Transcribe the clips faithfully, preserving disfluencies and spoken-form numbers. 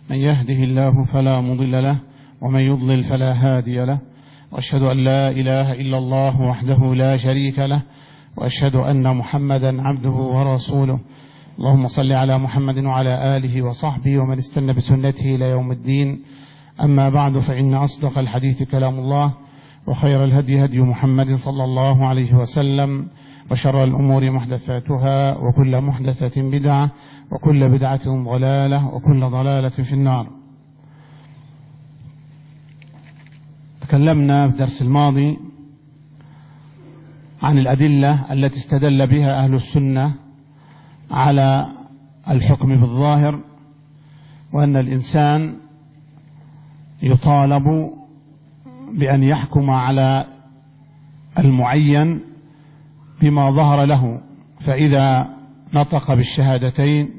من يهده الله فلا مضل له ومن يضلل فلا هادي له، وأشهد أن لا إله إلا الله وحده لا شريك له، وأشهد أن محمدا عبده ورسوله. اللهم صل على محمد وعلى آله وصحبه ومن استنى بسنته إلى يوم الدين. أما بعد، فإن أصدق الحديث كلام الله، وخير الهدي هدي محمد صلى الله عليه وسلم، وشر الأمور محدثاتها، وكل محدثة بدعة، وكل بدعة ضلالة، وكل ضلالة في النار. تكلمنا في الدرس الماضي عن الأدلة التي استدل بها أهل السنة على الحكم بالظاهر، وأن الإنسان يطالب بأن يحكم على المعين بما ظهر له، فإذا نطق بالشهادتين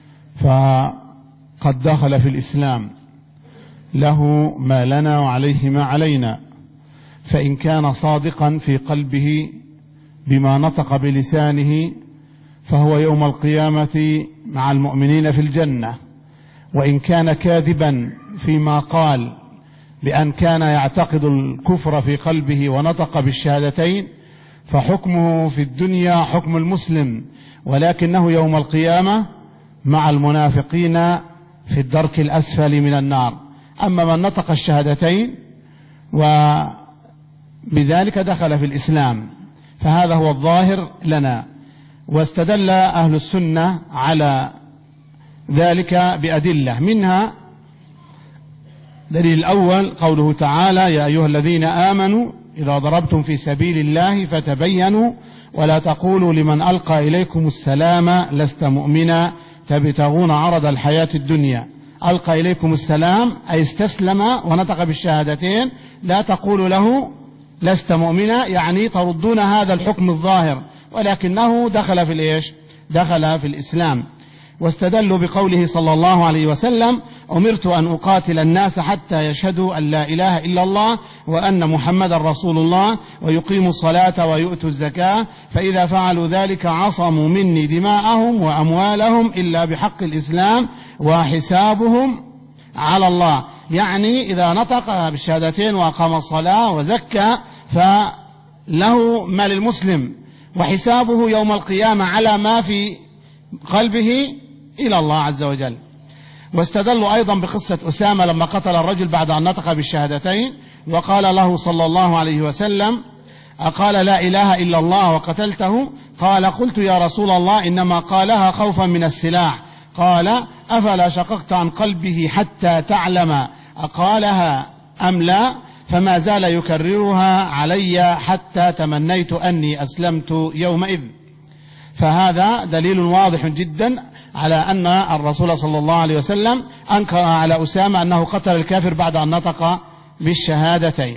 فقد دخل في الإسلام، له ما لنا وعليه ما علينا. فإن كان صادقا في قلبه بما نطق بلسانه فهو يوم القيامة مع المؤمنين في الجنة، وإن كان كاذبا فيما قال بأن كان يعتقد الكفر في قلبه ونطق بالشهادتين فحكمه في الدنيا حكم المسلم، ولكنه يوم القيامة مع المنافقين في الدرك الأسفل من النار. أما من نطق الشهادتين وبذلك دخل في الإسلام، فهذا هو الظاهر لنا. واستدل أهل السنة على ذلك بأدلة، منها دليل الأول قوله تعالى: يا أيها الذين آمنوا إذا ضربتم في سبيل الله فتبينوا ولا تقولوا لمن ألقى إليكم السلام لست مؤمنا تبتغون عرض الحياة الدنيا. ألقى إليكم السلام أي استسلم ونطق بالشهادتين، لا تقولوا له لست مؤمنا، يعني تردون هذا الحكم الظاهر، ولكنه دخل في الإيش؟ دخل في الإسلام. واستدلوا بقوله صلى الله عليه وسلم: أمرت أن أقاتل الناس حتى يشهدوا أن لا إله إلا الله وأن محمد رسول الله ويقيموا الصلاة ويؤتوا الزكاة، فإذا فعلوا ذلك عصموا مني دماءهم وأموالهم إلا بحق الإسلام وحسابهم على الله. يعني إذا نطق بالشهادتين وأقام الصلاة وزكى فله ما للمسلم، وحسابه يوم القيامة على ما في قلبه إلى الله عز وجل. واستدلوا أيضا بقصة أسامة لما قتل الرجل بعد أن نطق بالشهادتين، وقال له صلى الله عليه وسلم: أقال لا إله إلا الله وقتلته؟ قال: قلت يا رسول الله إنما قالها خوفا من السلاح. قال: أفلا شققت عن قلبه حتى تعلم أقالها أم لا؟ فما زال يكررها علي حتى تمنيت أني أسلمت يومئذ. فهذا دليل واضح جدا على أن الرسول صلى الله عليه وسلم أنكر على أسامة أنه قتل الكافر بعد أن نطق بالشهادتين.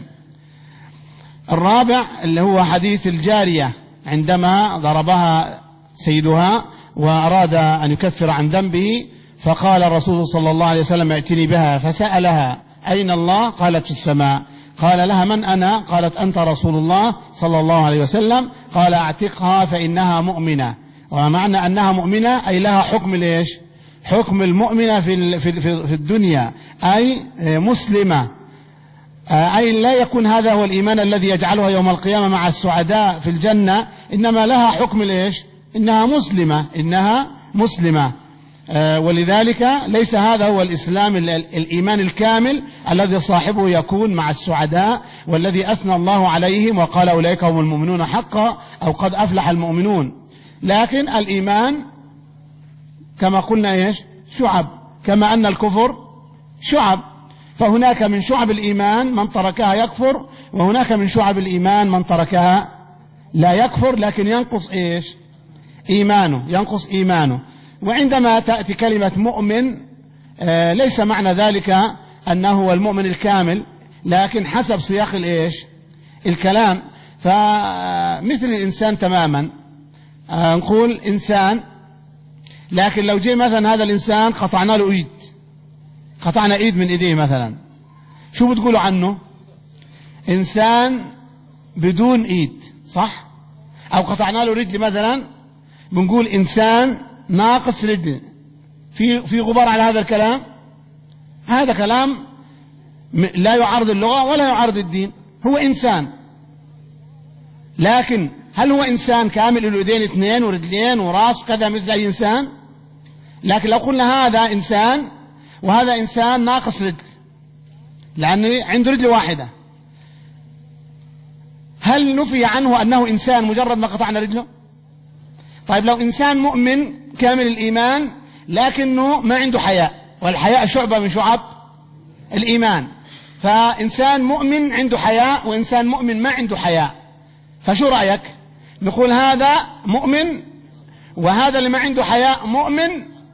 الرابع اللي هو حديث الجارية عندما ضربها سيدها وأراد أن يكفر عن ذنبه، فقال الرسول صلى الله عليه وسلم: ائتني بها. فسألها: أين الله؟ قالت: في السماء. قال لها: من أنا؟ قالت: أنت رسول الله صلى الله عليه وسلم. قال: اعتقها فإنها مؤمنة. ومعنى أنها مؤمنة أي لها حكم ليش؟ حكم المؤمنة في في الدنيا، أي مسلمة، أي لا يكون هذا هو الإيمان الذي يجعلها يوم القيامة مع السعداء في الجنة، إنما لها حكم ليش؟ إنها مسلمة، إنها مسلمة. ولذلك ليس هذا هو الإسلام الإيمان الكامل الذي صاحبه يكون مع السعداء، والذي أثنى الله عليهم وقال: أولئك هم المؤمنون حقا، أو قد أفلح المؤمنون. لكن الإيمان كما قلنا إيش؟ شعب، كما أن الكفر شعب. فهناك من شعب الإيمان من تركها يكفر، وهناك من شعب الإيمان من تركها لا يكفر، لكن ينقص إيش؟ إيمانه، ينقص إيمانه. وعندما تأتي كلمة مؤمن آه ليس معنى ذلك أنه هو المؤمن الكامل، لكن حسب سياق الإيش؟ الكلام. فمثل الإنسان تماما، آه نقول إنسان، لكن لو جاء مثلا هذا الإنسان قطعنا له إيد، قطعنا إيد من إيديه مثلا، شو بتقولوا عنه؟ إنسان بدون إيد، صح؟ أو قطعنا له رجل مثلا، بنقول إنسان ناقص رجل. في في غبار على هذا الكلام؟ هذا كلام لا يعارض اللغة ولا يعارض الدين، هو إنسان. لكن هل هو إنسان كامل له يدين اثنين ورجلين وراس كذا مثل أي إنسان؟ لكن لو قلنا هذا إنسان وهذا إنسان ناقص رجل لأن عنده رجل واحدة، هل نفي عنه أنه إنسان مجرد ما قطعنا رجله؟ طيب لو إنسان مؤمن كامل الإيمان لكنه ما عنده حياء، والحياء شعبة من شعب الإيمان، فإنسان مؤمن عنده حياء وإنسان مؤمن ما عنده حياء، فشو رأيك؟ نقول هذا مؤمن وهذا اللي ما عنده حياء مؤمن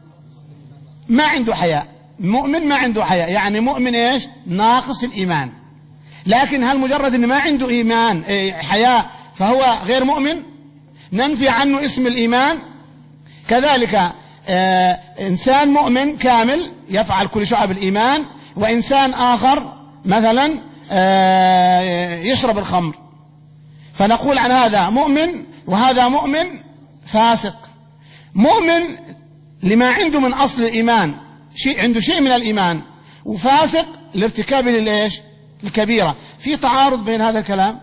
ما عنده حياء، مؤمن ما عنده حياء، يعني مؤمن إيش؟ ناقص الإيمان. لكن هل مجرد أن ما عنده إيمان حياء فهو غير مؤمن؟ ننفي عنه اسم الإيمان. كذلك آه إنسان مؤمن كامل يفعل كل شعب الإيمان، وإنسان آخر مثلا آه يشرب الخمر، فنقول عن هذا مؤمن وهذا مؤمن فاسق. مؤمن لما عنده من أصل الإيمان، شيء عنده شيء من الإيمان، وفاسق لارتكابه للإيش؟ الكبيرة. في تعارض بين هذا الكلام؟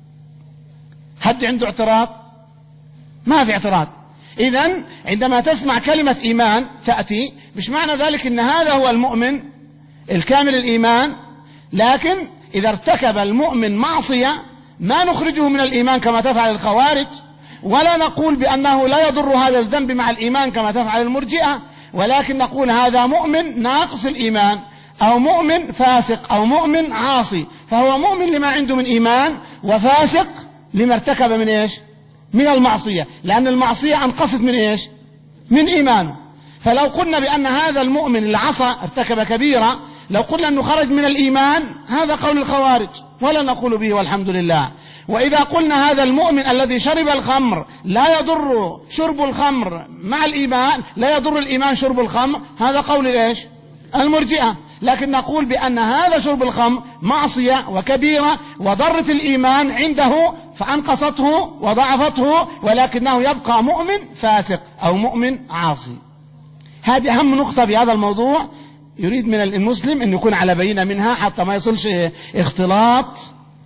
حد عنده اعتراض؟ ما في اعتراض. إذن عندما تسمع كلمة إيمان تأتي، مش معنى ذلك أن هذا هو المؤمن الكامل الإيمان، لكن إذا ارتكب المؤمن معصية ما نخرجه من الإيمان كما تفعل الخوارج، ولا نقول بأنه لا يضر هذا الذنب مع الإيمان كما تفعل المرجئة، ولكن نقول هذا مؤمن ناقص الإيمان، أو مؤمن فاسق، أو مؤمن عاصي، فهو مؤمن لما عنده من إيمان وفاسق لما ارتكب من إيش؟ من المعصية، لأن المعصية أنقصت من إيش؟ من إيمانه. فلو قلنا بأن هذا المؤمن اللي عصى ارتكب كبيرة، لو قلنا أنه خرج من الإيمان، هذا قول الخوارج ولا نقول به والحمد لله. وإذا قلنا هذا المؤمن الذي شرب الخمر لا يضر شرب الخمر مع الإيمان، لا يضر الإيمان شرب الخمر، هذا قول إيش؟ المرجئة. لكن نقول بأن هذا شرب الخمر معصية وكبيرة وضرت الإيمان عنده فأنقصته وضعفته، ولكنه يبقى مؤمن فاسق أو مؤمن عاصي. هذه أهم نقطة بهذا الموضوع، يريد من المسلم أن يكون على بينة منها حتى ما يصلش اختلاط.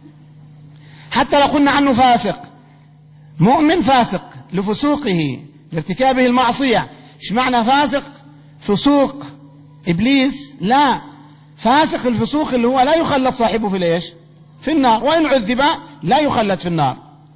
حتى لو قلنا عنه فاسق، مؤمن فاسق لفسوقه لارتكابه المعصية، إيش معنى فاسق؟ فسوق إبليس؟ لا، فاسق الفسوق اللي هو لا يخلد صاحبه في ليش؟ في النار، وإن عذب لا يخلد في النار.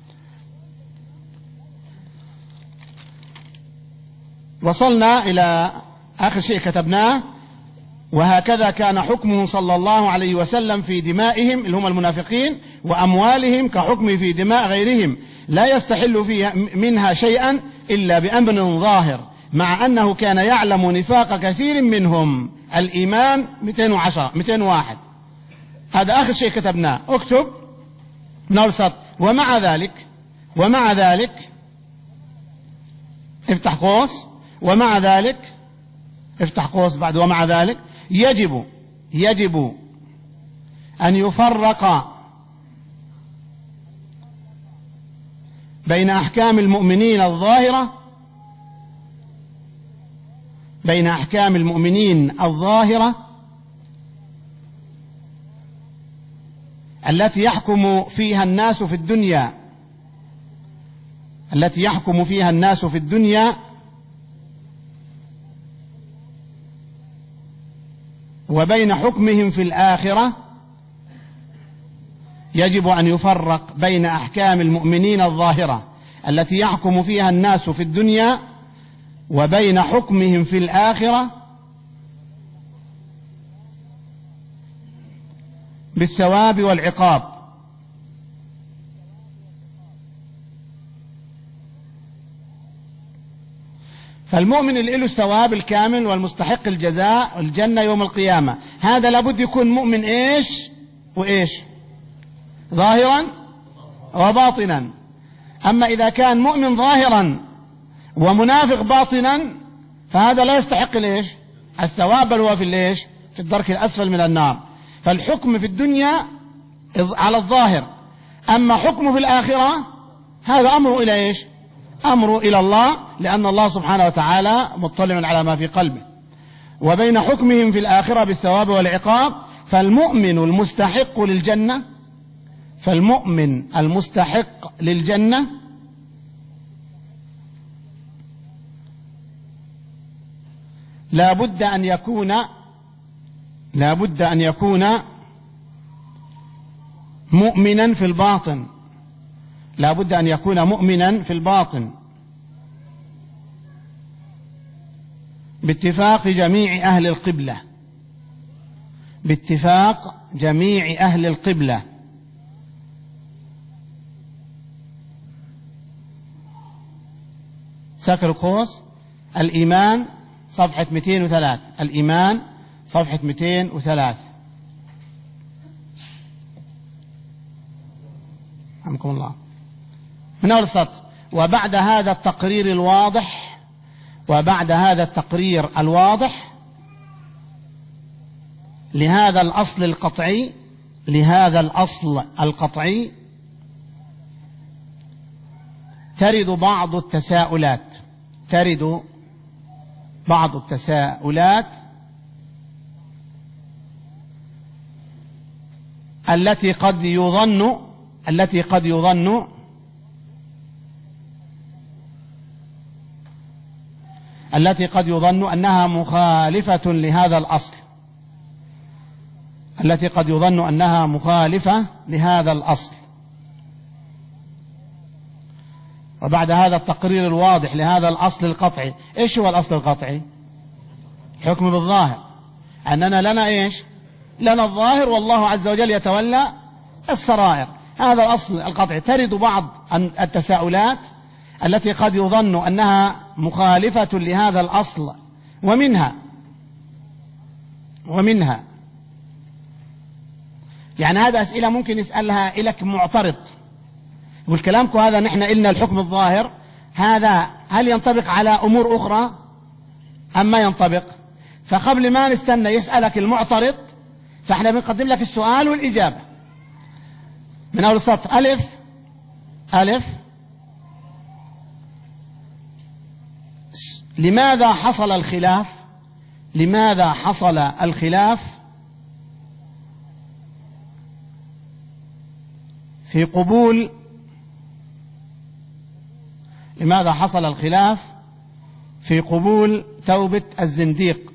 وصلنا إلى آخر شيء كتبناه: وهكذا كان حكمه صلى الله عليه وسلم في دمائهم اللي هم المنافقين وأموالهم كحكمه في دماء غيرهم، لا يستحل فيها منها شيئا إلا بأمر ظاهر، مع أنه كان يعلم نفاق كثير منهم. الإيمان مئتين وعشرة مئتين وواحد، هذا آخر شيء كتبناه. اكتب نرصد: ومع ذلك ومع ذلك افتح قوس، ومع ذلك افتح قوس بعد ومع ذلك يجب يجب أن يفرق بين أحكام المؤمنين الظاهرة بين أحكام المؤمنين الظاهرة التي يحكم فيها الناس في الدنيا التي يحكم فيها الناس في الدنيا وبين حكمهم في الآخرة. يجب أن يفرق بين أحكام المؤمنين الظاهرة التي يحكم فيها الناس في الدنيا وبين حكمهم في الآخرة بالثواب والعقاب. فالمؤمن اللي له الثواب الكامل والمستحق الجزاء الجنة يوم القيامة، هذا لابد يكون مؤمن إيش وإيش؟ ظاهرا وباطنا. أما إذا كان مؤمن ظاهرا ومنافق باطنا فهذا لا يستحق الإيش؟ الثواب، بل هو في الإيش؟ في الدرك الأسفل من النار. فالحكم في الدنيا على الظاهر، أما حكمه في الآخرة هذا أمره إلى إيش؟ أمره إلى الله، لأن الله سبحانه وتعالى مطلع على ما في قلبه. وبين حكمهم في الآخرة بالثواب والعقاب. فالمؤمن المستحق للجنة فالمؤمن المستحق للجنة لا بد أن يكون لا بد أن يكون مؤمنا في الباطن لا بد أن يكون مؤمنا في الباطن باتفاق جميع أهل القبلة باتفاق جميع أهل القبلة. ساكر القوس الإيمان صفحة مئتين وثلاثة الإيمان صفحة مئتين وثلاثة. رحمكم الله. من أول السطر: وبعد هذا التقرير الواضح وبعد هذا التقرير الواضح لهذا الأصل القطعي لهذا الأصل القطعي ترد بعض التساؤلات ترد بعض التساؤلات التي قد يظن التي قد يظن التي قد يظن أنها مخالفة لهذا الأصل التي قد يظن أنها مخالفة لهذا الأصل. وبعد هذا التقرير الواضح لهذا الأصل القطعي. إيش هو الأصل القطعي؟ حكم بالظاهر، أننا لنا إيش؟ لنا الظاهر والله عز وجل يتولى السرائر. هذا الأصل القطعي. ترد بعض التساؤلات التي قد يظن أنها مخالفة لهذا الأصل، ومنها ومنها يعني هذا أسئلة ممكن يسألها إلك معترض، والكلامكم هذا نحن إلنا الحكم الظاهر، هذا هل ينطبق على أمور أخرى أم ما ينطبق؟ فقبل ما نستنى يسألك المعترض فإحنا بنقدم لك السؤال والإجابة من أول السطر. ألف ألف لماذا حصل الخلاف لماذا حصل الخلاف في قبول لماذا حصل الخلاف في قبول توبة الزنديق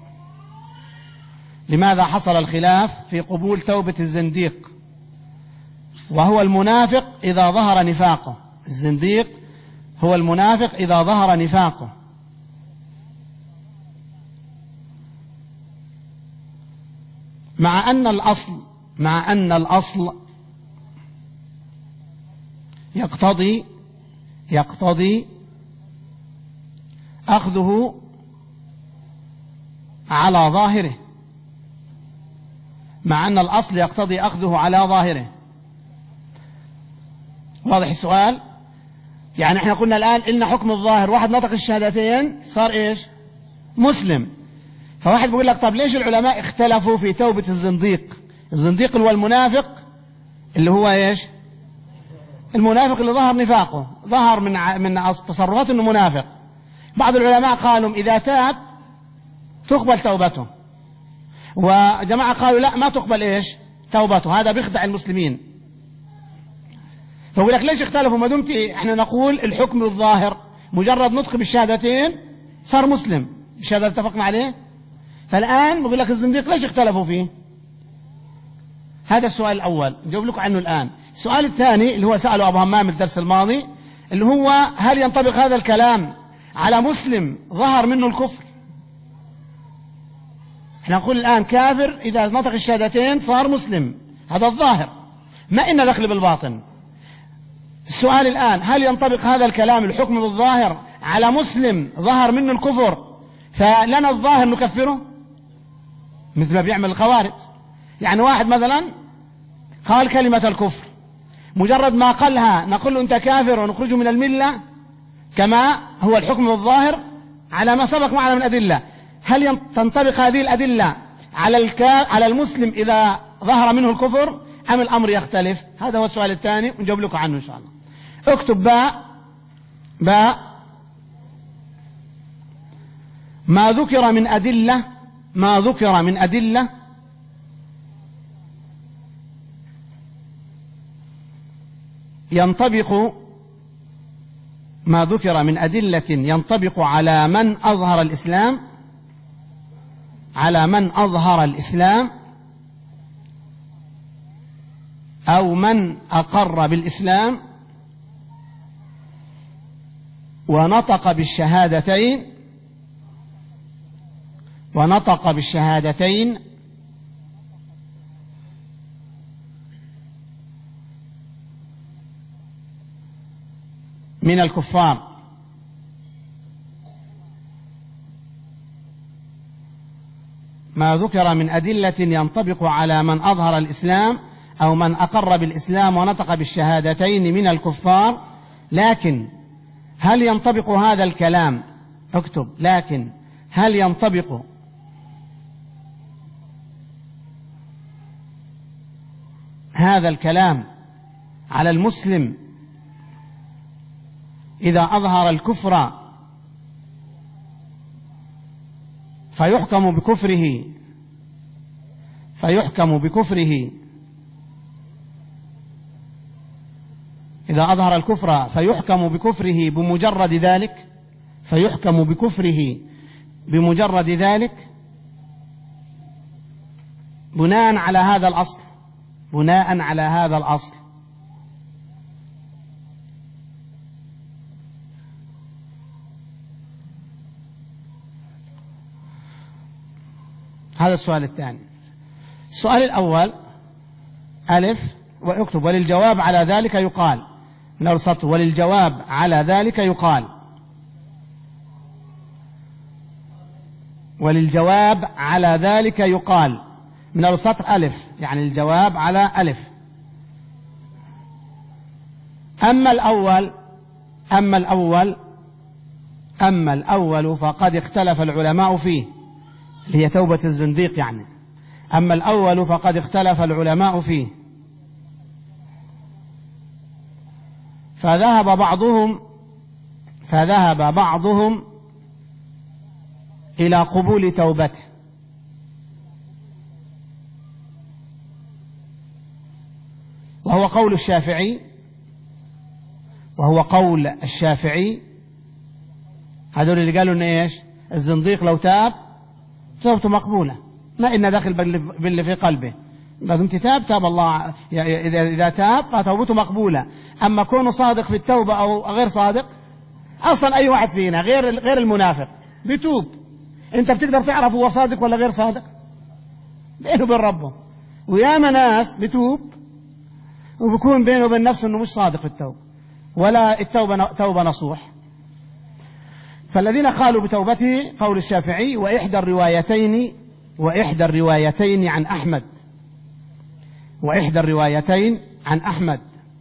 لماذا حصل الخلاف في قبول توبة الزنديق وهو المنافق إذا ظهر نفاقه. الزنديق هو المنافق إذا ظهر نفاقه. مع أن الأصل مع أن الأصل يقتضي يقتضي أخذه على ظاهره مع أن الأصل يقتضي أخذه على ظاهره. واضح السؤال؟ يعني احنا قلنا الآن إن حكم الظاهر واحد نطق الشهادتين صار إيش؟ مسلم. فواحد بيقول لك طب ليش العلماء اختلفوا في توبة الزنديق؟ الزنديق اللي هو المنافق اللي هو إيش؟ المنافق اللي ظهر نفاقه، ظهر من من تصرفاته انه منافق. بعض العلماء قالوا اذا تاب تقبل توبته، وجماعه قالوا لا ما تقبل ايش؟ توبته، هذا بيخدع المسلمين. فيقول لك ليش اختلفوا ما دمت احنا نقول الحكم الظاهر مجرد نطق بالشهادتين صار مسلم، الشهاده اتفقنا عليه. فالان بقول لك الزنديق ليش اختلفوا فيه؟ هذا السؤال الاول نجاوب لكم عنه الان. السؤال الثاني اللي هو سأله أبو همام الدرس الماضي اللي هو هل ينطبق هذا الكلام على مسلم ظهر منه الكفر؟ احنا نقول الآن كافر إذا نطق الشهادتين صار مسلم، هذا الظاهر، ما إن دخل بالباطن. السؤال الآن هل ينطبق هذا الكلام الحكم بالظاهر على مسلم ظهر منه الكفر فلنا الظاهر نكفره مثل ما بيعمل الخوارج؟ يعني واحد مثلا قال كلمة الكفر، مجرد ما قالها نقول له أنت كافر ونخرجه من الملة كما هو الحكم الظاهر على ما سبق معنا من أدلة. هل تنطبق هذه الأدلة على على المسلم إذا ظهر منه الكفر أم الأمر يختلف؟ هذا هو السؤال الثاني ونجاوب لكم عنه إن شاء الله. اكتب باء باء ما ذكر من أدلة ما ذكر من أدلة ينطبق ما ذكر من أدلة ينطبق على من أظهر الإسلام على من أظهر الإسلام أو من أقر بالإسلام ونطق بالشهادتين ونطق بالشهادتين من الكفار. ما ذكر من أدلة ينطبق على من أظهر الإسلام أو من أقر بالإسلام ونطق بالشهادتين من الكفار. لكن هل ينطبق هذا الكلام اكتب لكن هل ينطبق هذا الكلام على المسلم إذا أظهر الكفر فيحكم بكفره فيحكم بكفره إذا أظهر الكفر فيحكم بكفره بمجرد ذلك فيحكم بكفره بمجرد ذلك بناء على هذا الأصل بناء على هذا الأصل هذا السؤال الثاني. السؤال الأول ألف واكتب وللجواب على ذلك يقال نرسط وللجواب على ذلك يقال وللجواب على ذلك يقال من السطر ألف يعني الجواب على ألف. أما الأول أما الأول أما الأول فقد اختلف العلماء فيه اللي هي توبة الزنديق يعني أما الأول فقد اختلف العلماء فيه فذهب بعضهم فذهب بعضهم إلى قبول توبته وهو قول الشافعي وهو قول الشافعي هذول اللي قالوا إن إيش الزنديق لو تاب توبته مقبولة ما إن داخل باللي في قلبه ما دمت تاب تاب الله إذا إذا تاب فتوبته مقبولة. أما كونه صادق في التوبة أو غير صادق أصلا أي واحد فينا غير غير المنافق بيتوب أنت بتقدر تعرف هو صادق ولا غير صادق بينه وبين ربه. وياما ناس بتوب وبكون بينه وبين نفسه إنه مش صادق في التوبة ولا التوبة توبة نصوح. فالذين قالوا بتوبته قول الشافعي وإحدى الروايتين وإحدى الروايتين عن أحمد وإحدى الروايتين عن أحمد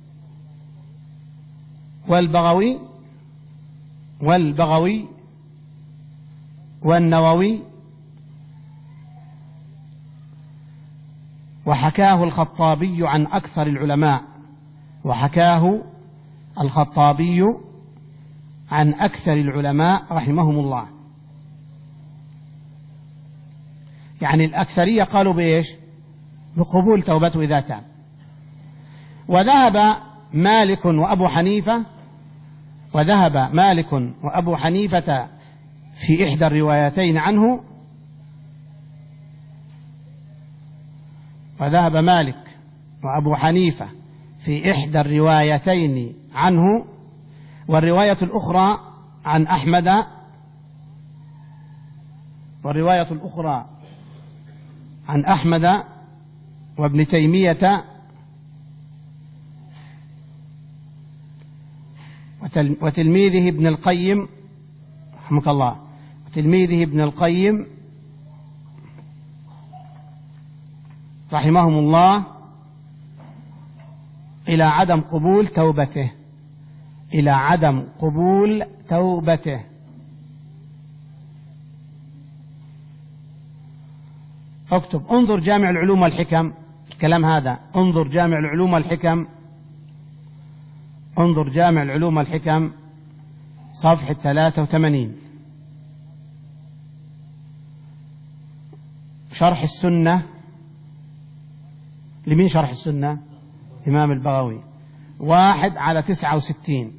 والبغوي والبغوي والنووي وحكاه الخطابي عن أكثر العلماء وحكاه الخطابي عن أكثر العلماء رحمهم الله. يعني الأكثرية قالوا بإيش بقبول توبته إذا تاب. وذهب مالك وأبو حنيفة وذهب مالك وأبو حنيفة في إحدى الروايتين عنه وذهب مالك وأبو حنيفة في إحدى الروايتين عنه والرواية الأخرى عن أحمد والرواية الأخرى عن أحمد وابن تيمية وتلميذه ابن القيم رحمك الله وتلميذه ابن القيم رحمهم الله إلى عدم قبول توبته إلى عدم قبول توبته. اكتب انظر جامع العلوم والحكم الكلام هذا انظر جامع العلوم والحكم انظر جامع العلوم والحكم صفحة ثلاثة وثمانين شرح السنة لمين شرح السنة؟ إمام البغوي، واحد على تسعة وستين،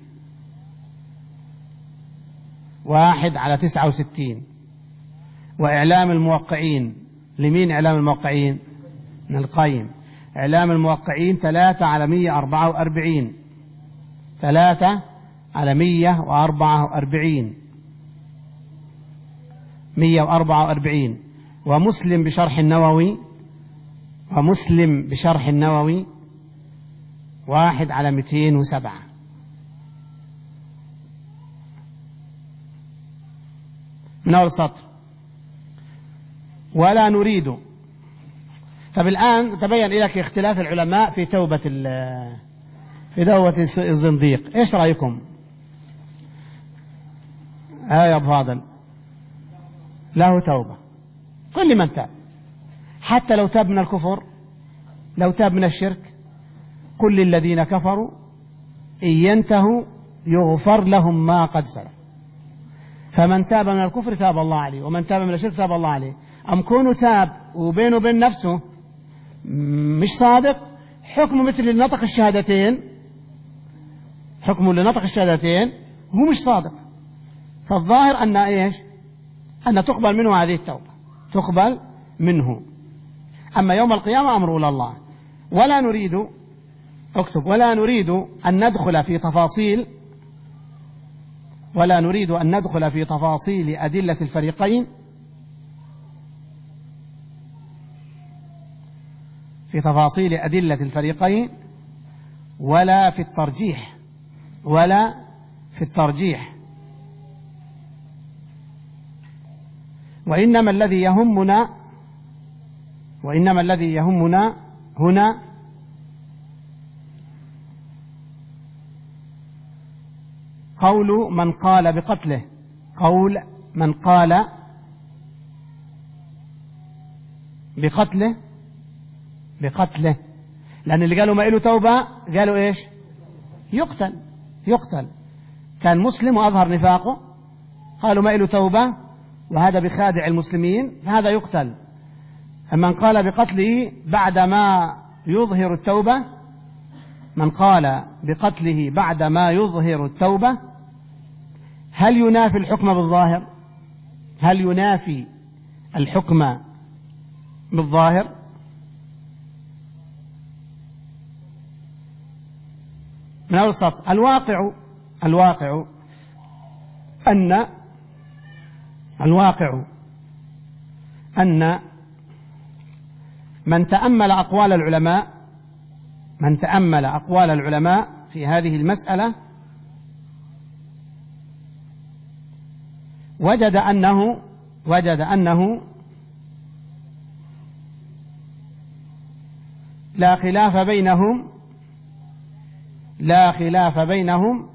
واحد على تسعة وستين. وإعلام الموقعين لمين إعلام الموقعين؟ من القيم. إعلام الموقعين ثلاثة على مية أربعة وأربعين، ثلاثة على مية وأربعة وأربعين، مية وأربعة وأربعين. ومسلم بشرح النووي، ومسلم بشرح النووي واحد على مئتين وسبعة. من أول سطر: ولا نريد. طب الآن تبين لك اختلاف العلماء في توبة في توبة الزنديق. إيش رأيكم؟ آه يا أبو فاضل، له توبة كل من تاب، حتى لو تاب من الكفر، لو تاب من الشرك. كل الذين كفروا إن ينتهوا يغفر لهم ما قد سلف. فمن تاب من الكفر تاب الله عليه، ومن تاب من الشرك تاب الله عليه. أم كونه تاب وبينه وبين نفسه مش صادق، حكمه مثل اللي نطق الشهادتين، حكمه اللي نطق الشهادتين هو مش صادق. فالظاهر أن إيش؟ أن تقبل منه هذه التوبة، تقبل منه. أما يوم القيامة أمره إلى الله. ولا نريد، اكتب: ولا نريد أن ندخل في تفاصيل ولا نريد أن ندخل في تفاصيل أدلة الفريقين في تفاصيل أدلة الفريقين ولا في الترجيح ولا في الترجيح وإنما الذي يهمنا وإنما الذي يهمنا هنا قول من قال بقتله قول من قال بقتله بقتله لأن اللي قالوا ما إله توبة قالوا إيش؟ يقتل يقتل كان مسلم وأظهر نفاقه، قالوا ما إله توبة وهذا بخادع المسلمين، هذا يقتل. أما من قال بقتله بعدما يظهر التوبة من قال بقتله بعدما يظهر التوبة هل ينافي الحكم بالظاهر؟ هل ينافي الحكم بالظاهر؟ من أول السطر: الواقع الواقع أن الواقع أن من تأمل أقوال العلماء من تأمل أقوال العلماء في هذه المسألة وجد أنه وجد أنه لا خلاف بينهم لا خلاف بينهم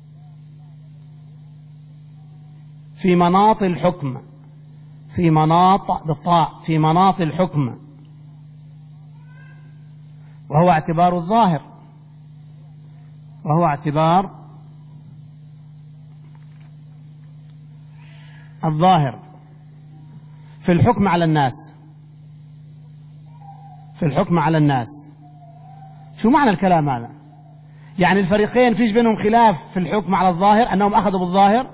في مناط الحكم في مناط بالطاء في مناط الحكم، وهو اعتبار الظاهر وهو اعتبار الظاهر في الحكم على الناس في الحكم على الناس. شو معنى الكلام هذا؟ يعني الفريقين فيش بينهم خلاف في الحكم على الظاهر، أنهم أخذوا بالظاهر.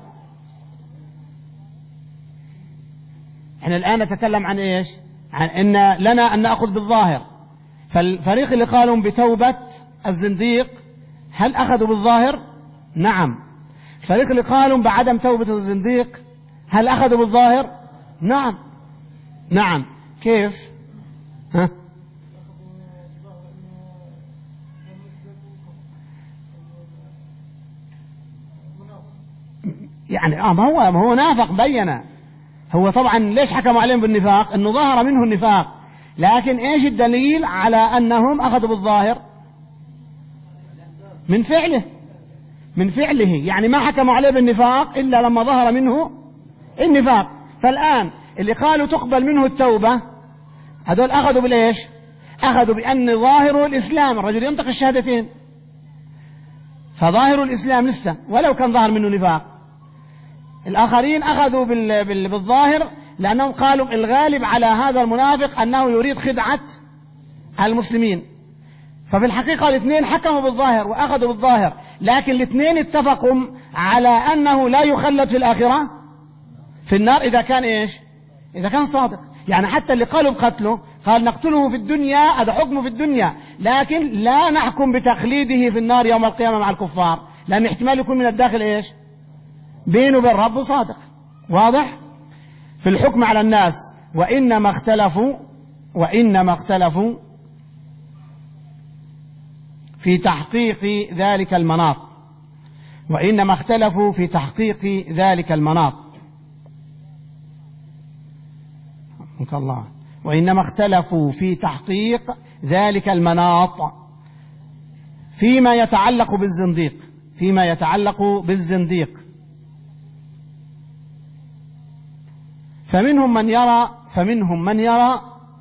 احنا الآن نتكلم عن إيش؟ عن أن لنا أن نأخذ بالظاهر. فالفريق اللي قالوا بتوبة الزنديق هل أخذوا بالظاهر؟ نعم. الفريق اللي قالوا بعدم توبة الزنديق هل أخذوا بالظاهر؟ نعم نعم. كيف؟ ها؟ يعني آه ما هو ما هو نافق بينه. هو طبعا ليش حكموا عليهم بالنفاق؟ انه ظهر منه النفاق، لكن ايش الدليل على انهم اخذوا بالظاهر؟ من فعله من فعله يعني ما حكموا عليه بالنفاق الا لما ظهر منه النفاق. فالان اللي قالوا تقبل منه التوبة هذول اخذوا بالايش؟ اخذوا بان ظاهره الاسلام، الرجل ينطق الشهادتين فظاهر الاسلام لسه ولو كان ظهر منه نفاق. الآخرين أخذوا بالظاهر لأنهم قالوا الغالب على هذا المنافق أنه يريد خدعة المسلمين. ففي الحقيقة الاثنين حكموا بالظاهر وأخذوا بالظاهر، لكن الاثنين اتفقوا على أنه لا يخلد في الآخرة في النار إذا كان إيش؟ إذا كان صادق. يعني حتى اللي قالوا بقتله قال نقتله في الدنيا، هذا حكمه في الدنيا، لكن لا نحكم بتخليده في النار يوم القيامة مع الكفار، لأن احتمال يكون من الداخل إيش؟ بينه وبين ربه صادق. واضح؟ في الحكم على الناس وإنما اختلفوا وإنما اختلفوا في تحقيق ذلك المناط وإنما اختلفوا في تحقيق ذلك المناط الله وإنما اختلفوا في تحقيق ذلك المناط فيما يتعلق بالزنديق فيما يتعلق بالزنديق فمنهم من يرى فمنهم من يرى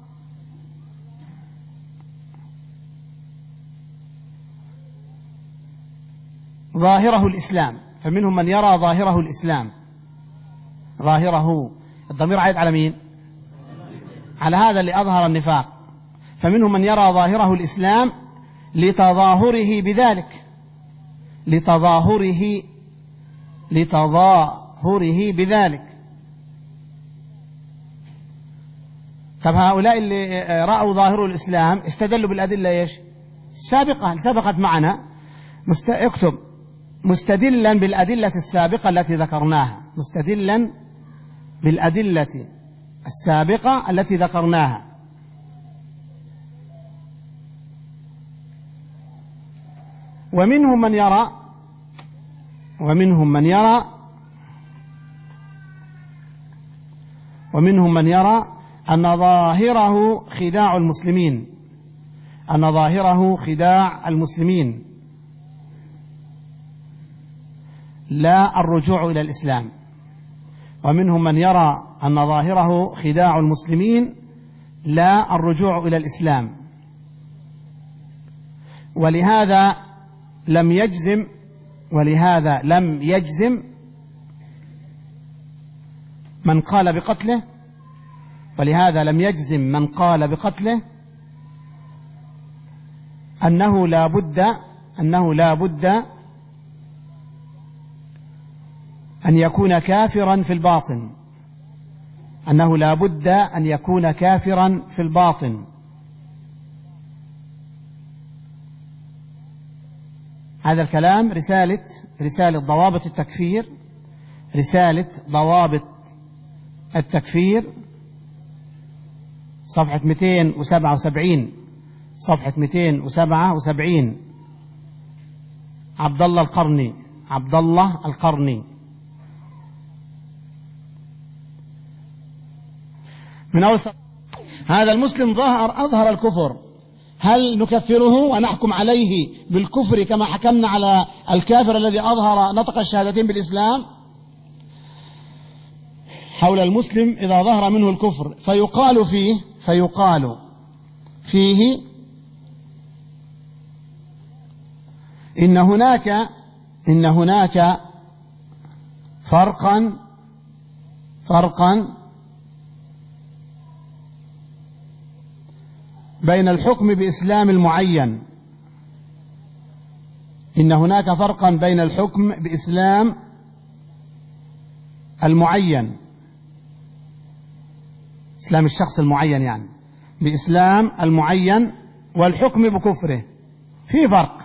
ظاهره الإسلام فمنهم من يرى ظاهره الإسلام ظاهره الضمير عائد على مين؟ على هذا اللي أظهر النفاق. فمنهم من يرى ظاهره الإسلام لتظاهره بذلك لتظاهره لتظاهره بذلك طب هؤلاء اللي رأوا ظاهر الإسلام استدلوا بالأدلة إيش؟ السابقة اللي سبقت معنا. مست... اكتب مستدلا بالأدلة السابقة التي ذكرناها مستدلا بالأدلة السابقة التي ذكرناها. ومنهم من يرى ومنهم من يرى ومنهم من يرى أن ظاهره خداع المسلمين أن ظاهره خداع المسلمين لا الرجوع إلى الإسلام. ومنهم من يرى أن ظاهره خداع المسلمين لا الرجوع إلى الإسلام. ولهذا لم يجزم ولهذا لم يجزم من قال بقتله ولهذا لم يجزم من قال بقتله أنه لا بد أنه لا بد أن يكون كافرا في الباطن أنه لا بد أن يكون كافرا في الباطن. هذا الكلام رسالة رسالة ضوابط التكفير رسالة ضوابط التكفير صفحة مئتين وسبعة وسبعين صفحة مئتين وسبعة وسبعين عبد الله القرني عبد الله القرني. من أول هذا المسلم ظهر أظهر الكفر، هل نكفره ونحكم عليه بالكفر كما حكمنا على الكافر الذي أظهر نطق الشهادتين بالإسلام؟ حول المسلم إذا ظهر منه الكفر فيقال فيه فيقال فيه إن هناك إن هناك فرقا فرقا بين الحكم بإسلام المعين إن هناك فرقا بين الحكم بإسلام المعين إسلام الشخص المعين يعني بإسلام المعين والحكم بكفره. في فرق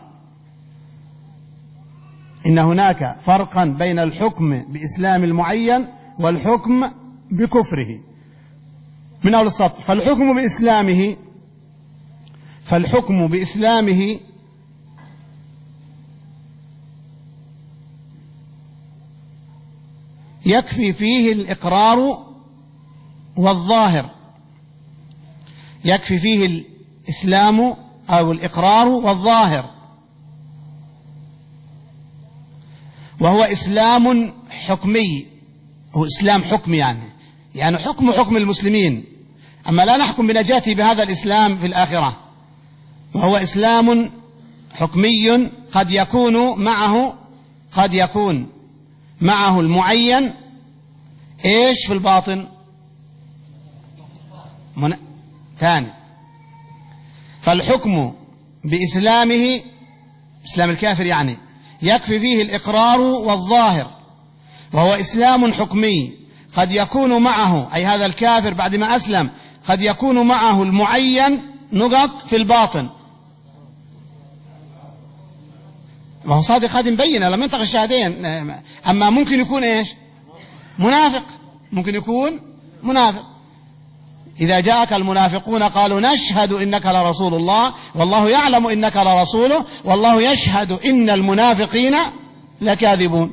إن هناك فرقا بين الحكم بإسلام المعين والحكم بكفره. من أول السطر فالحكم بإسلامه فالحكم بإسلامه يكفي فيه الإقرار والظاهر يكفي فيه الإسلام أو الإقرار والظاهر وهو إسلام حكمي هو إسلام حكمي يعني يعني حكم حكم المسلمين، أما لا نحكم بنجاته بهذا الإسلام في الآخرة، وهو إسلام حكمي قد يكون معه قد يكون معه المعين إيش في الباطن من... ثاني، فالحكم بإسلامه، إسلام الكافر يعني، يكفي فيه الإقرار والظاهر، وهو إسلام حكمي قد يكون معه، أي هذا الكافر بعد ما أسلم قد يكون معه المعين نقط في الباطن. وهو صادق هذه مبينة لما ينطق الشهادين. أما ممكن يكون إيش؟ منافق، ممكن يكون منافق. إذا جاءك المنافقون قالوا نشهد إنك لرسول الله والله يعلم إنك لرسوله والله يشهد إن المنافقين لكاذبون.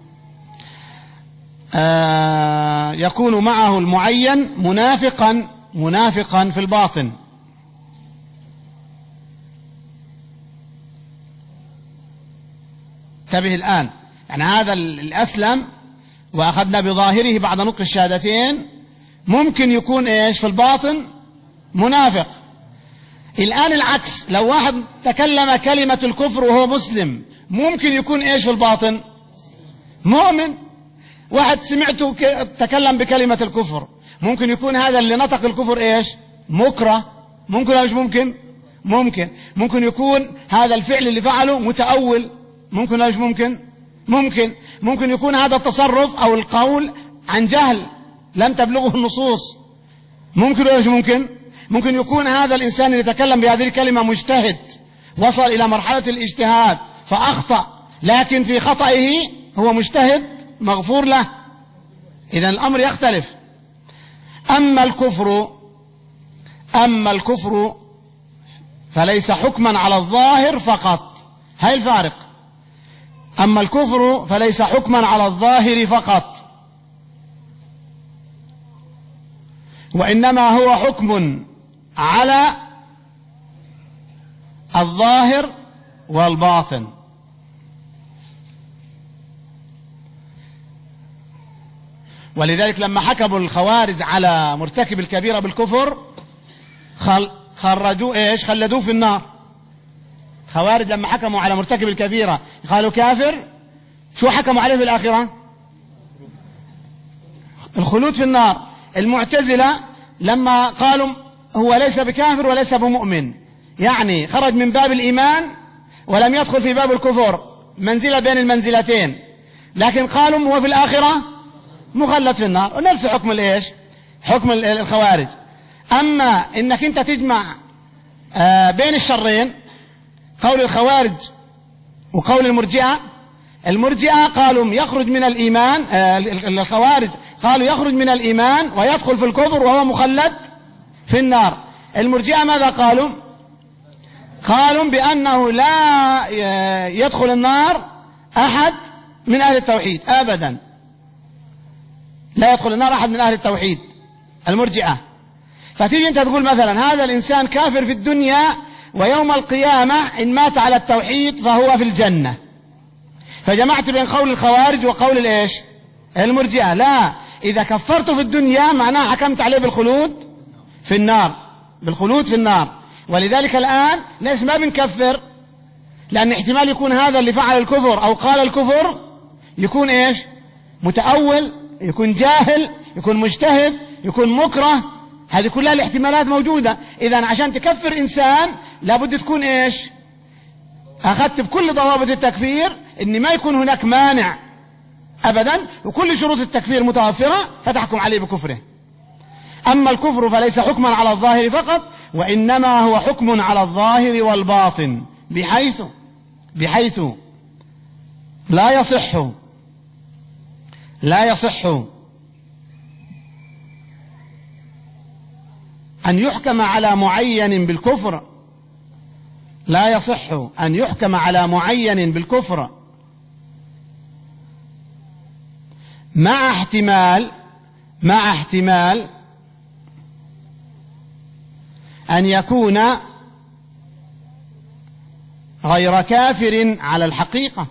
آه يكون معه المعين منافقا منافقا في الباطن. انتبه الآن، يعني هذا الأسلم وأخذنا بظاهره بعد نطق الشهادتين ممكن يكون إيش في الباطن؟ منافق. الآن العكس، لو واحد تكلم كلمة الكفر وهو مسلم ممكن يكون إيش في الباطن؟ مؤمن. واحد سمعته تكلم بكلمة الكفر ممكن يكون هذا اللي نطق الكفر إيش؟ مكره. ممكن ولا مش ممكن؟ ممكن. ممكن يكون هذا الفعل اللي فعله متأول. ممكن ولا مش ممكن؟ ممكن. ممكن يكون هذا التصرف أو القول عن جهل لم تبلغه النصوص. ممكن ولا مش ممكن؟ ممكن يكون هذا الإنسان اللي يتكلم بهذه الكلمة مجتهد وصل إلى مرحلة الاجتهاد فأخطأ، لكن في خطئه هو مجتهد مغفور له. إذن الأمر يختلف. أما الكفر أما الكفر فليس حكما على الظاهر فقط. هاي الفارق. أما الكفر فليس حكما على الظاهر فقط، وإنما هو حكم على الظاهر والباطن. ولذلك لما حكموا الخوارج على مرتكب الكبيرة بالكفر خرجوا إيش؟ خلدوه في النار. خوارج لما حكموا على مرتكب الكبيرة قالوا كافر، شو حكموا عليه في الآخرة؟ الخلود في النار. المعتزلة لما قالوا هو ليس بكافر وليس بمؤمن، يعني خرج من باب الإيمان ولم يدخل في باب الكفر، منزلة بين المنزلتين، لكن قالوا هو في الآخرة مخلد في النار. ونفس حكم الإيش؟ حكم الخوارج. أما إنك أنت تجمع بين الشرين، قول الخوارج وقول المرجئة، المرجئة قالوا يخرج من الإيمان، الخوارج قالوا يخرج من الإيمان ويدخل في الكفر وهو مخلد في النار. المرجئة ماذا قالوا؟ قالوا بأنه لا يدخل النار أحد من أهل التوحيد أبدا، لا يدخل النار أحد من أهل التوحيد المرجئة. فتيجي أنت تقول مثلا هذا الإنسان كافر في الدنيا ويوم القيامة إن مات على التوحيد فهو في الجنة، فجمعت بين قول الخوارج وقول الإيش؟ المرجئة. لا، إذا كفرته في الدنيا معناه حكمت عليه بالخلود في النار، بالخلود في النار. ولذلك الآن ليش ما بنكفر؟ لأن احتمال يكون هذا اللي فعل الكفر أو قال الكفر يكون إيش؟ متأول، يكون جاهل، يكون مجتهد، يكون مكره. هذه كلها الاحتمالات موجودة. إذن عشان تكفر إنسان لابد تكون إيش؟ أخذت بكل ضوابط التكفير إن ما يكون هناك مانع أبدا وكل شروط التكفير متوفرة فتحكم عليه بكفره. أما الكفر فليس حكما على الظاهر فقط، وإنما هو حكم على الظاهر والباطن، بحيث بحيث لا يصح لا يصح أن يحكم على معين بالكفر لا يصح أن يحكم على معين بالكفر مع احتمال مع احتمال أن يكون غير كافر على الحقيقة،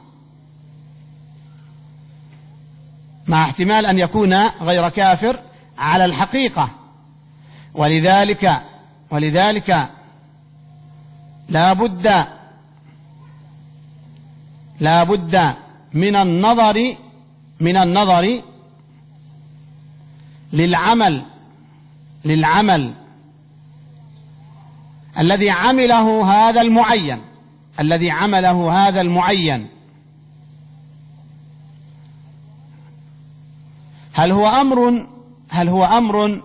مع احتمال أن يكون غير كافر على الحقيقة. ولذلك ولذلك لا بد لا بد من النظر من النظر للعمل للعمل الذي عمله هذا المعين الذي عمله هذا المعين هل هو أمر هل هو أمر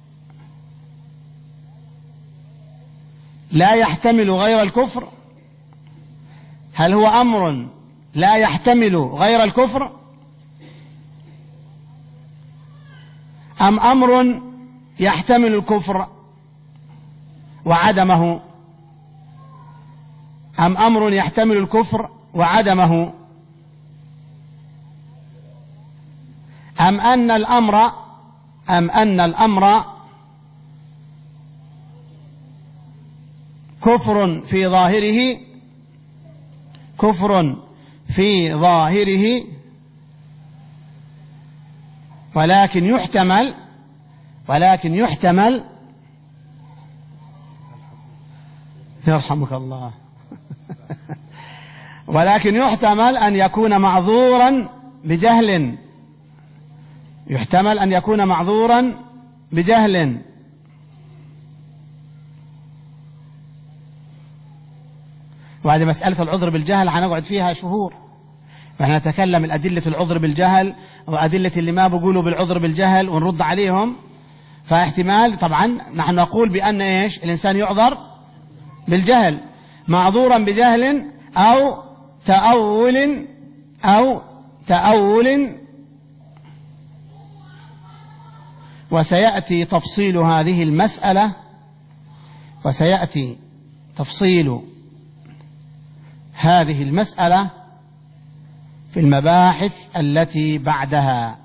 لا يحتمل غير الكفر؟ هل هو أمر لا يحتمل غير الكفر، أم أمر يحتمل الكفر وعدمه أم أمر يحتمل الكفر وعدمه أم أن الأمر أم أن الأمر كفر في ظاهره كفر في ظاهره ولكن يحتمل ولكن يحتمل يرحمك الله ولكن يحتمل أن يكون معذورا بجهل يحتمل أن يكون معذورا بجهل وهذه مسألة العذر بالجهل هنقعد فيها شهور، فإحنا نتكلم الأدلة العذر بالجهل وأدلة اللي ما بيقولوا بالعذر بالجهل ونرد عليهم. فاحتمال طبعا نحن نقول بأن إيش الإنسان يعذر بالجهل، معذورا بجهل أو تأول أو تأول، وسيأتي تفصيل هذه المسألة وسيأتي تفصيل هذه المسألة في المباحث التي بعدها.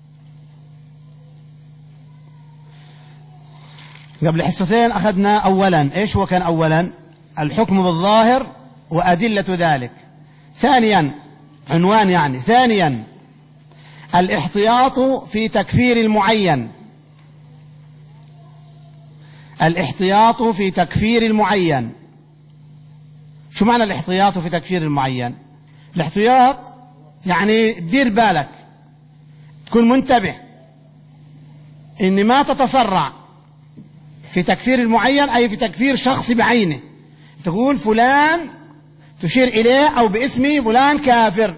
قبل حصتين أخذنا أولا إيش هو كان أولا الحكم بالظاهر وأدلة ذلك. ثانيا عنوان يعني ثانيا الاحتياط في تكفير المعين الاحتياط في تكفير المعين. شو معنى الاحتياط في تكفير المعين؟ الاحتياط يعني دير بالك، تكون منتبه إن ما تتسرع في تكفير المعين، أي في تكفير شخص بعينه، تقول فلان تشير إليه أو باسمه فلان كافر.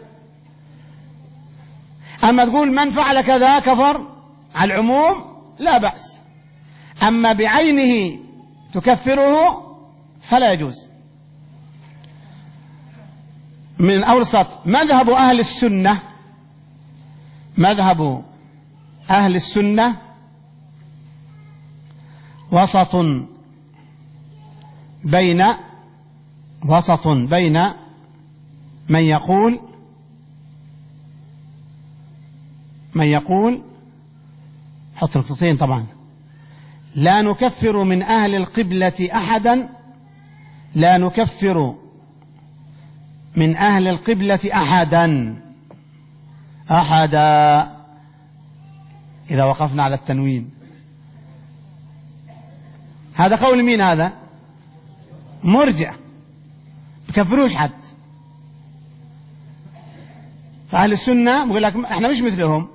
أما تقول من فعل كذا كفر على العموم لا بأس، أما بعينه تكفره فلا يجوز. من أوسط مذهب أهل السنة مذهب أهل السنة وسط بين وسط بين من يقول من يقول حط نقطتين طبعا لا نكفر من أهل القبلة أحدا لا نكفر من أهل القبلة أحدا أحدا إذا وقفنا على التنوين. هذا قول مين؟ هذا مرجع بكفروش حد. فأهل السنة بيقول لك احنا مش مثلهم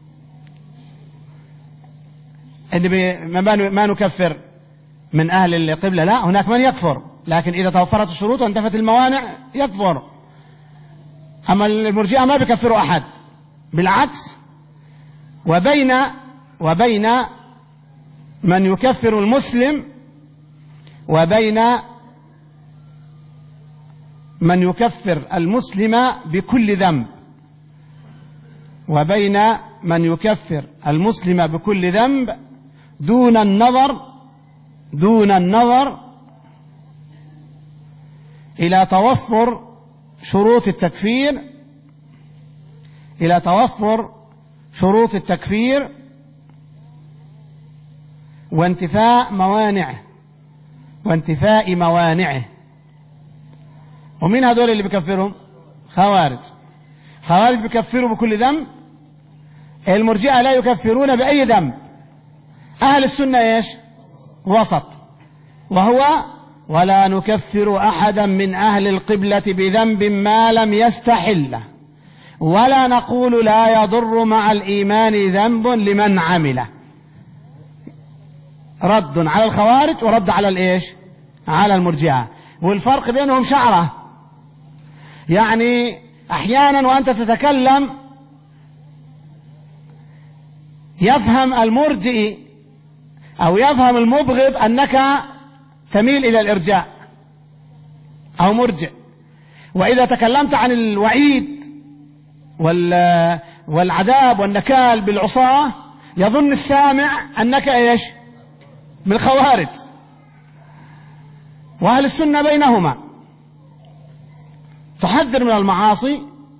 اللي ما نكفر من أهل القبلة، لا، هناك من يكفر لكن إذا توفرت الشروط وانتفت الموانع يكفر. أما المرجئة ما بيكفروا أحد، بالعكس. وبين وبين من يكفر المسلم وبين من يكفر المسلم بكل ذنب وبين من يكفر المسلم بكل ذنب دون النظر دون النظر إلى توفر شروط التكفير إلى توفر شروط التكفير وانتفاء موانعه وانتفاء موانعه. ومن هذول اللي بكفرهم؟ خوارج. خوارج بكفروا بكل ذنب، المرجئة لا يكفرون بأي ذنب. أهل السنة إيش؟ وسط، وهو ولا نكفر أحدا من أهل القبلة بذنب ما لم يستحله ولا نقول لا يضر مع الإيمان ذنب لمن عمله. رد على الخوارج ورد على الإيش؟ على المرجئة، والفرق بينهم شعرة. يعني أحيانا وأنت تتكلم يفهم المرجئ أو يفهم المبغض أنك تميل إلى الإرجاء أو مرجئ، وإذا تكلمت عن الوعيد والعذاب والنكال بالعصاة يظن السامع أنك إيش؟ من الخوارج. وأهل السنة بينهما، تحذر من المعاصي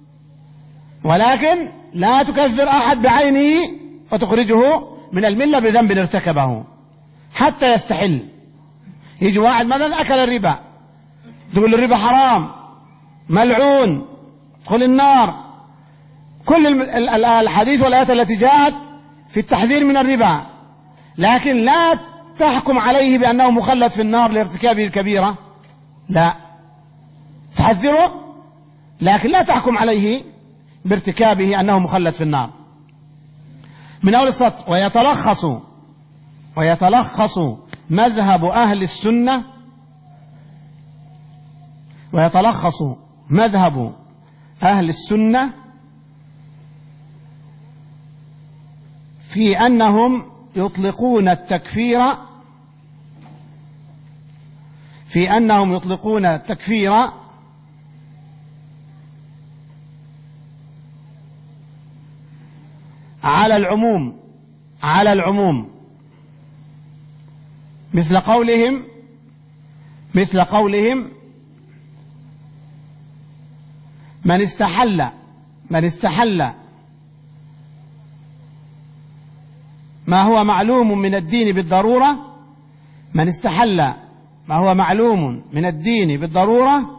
ولكن لا تكفر أحد بعينه وتخرجه من الملة بذنب ارتكبه حتى يستحل. يجي واحد مثلا أكل الربا، تقول الربا حرام ملعون ادخل النار، كل الحديث والآيات التي جاءت في التحذير من الربا، لكن لا تحكم عليه بأنه مخلد في النار لارتكابه الكبيرة، لا، تحذره لكن لا تحكم عليه بارتكابه أنه مخلد في النار. من أول السطر: ويتلخص ويتلخص مذهب أهل السنة ويتلخص مذهب أهل السنة في أنهم يطلقون التكفير في أنهم يطلقون التكفير على العموم على العموم مثل قولهم مثل قولهم من استحل من استحل ما هو معلوم من الدين بالضرورة من استحل ما هو معلوم من الدين بالضرورة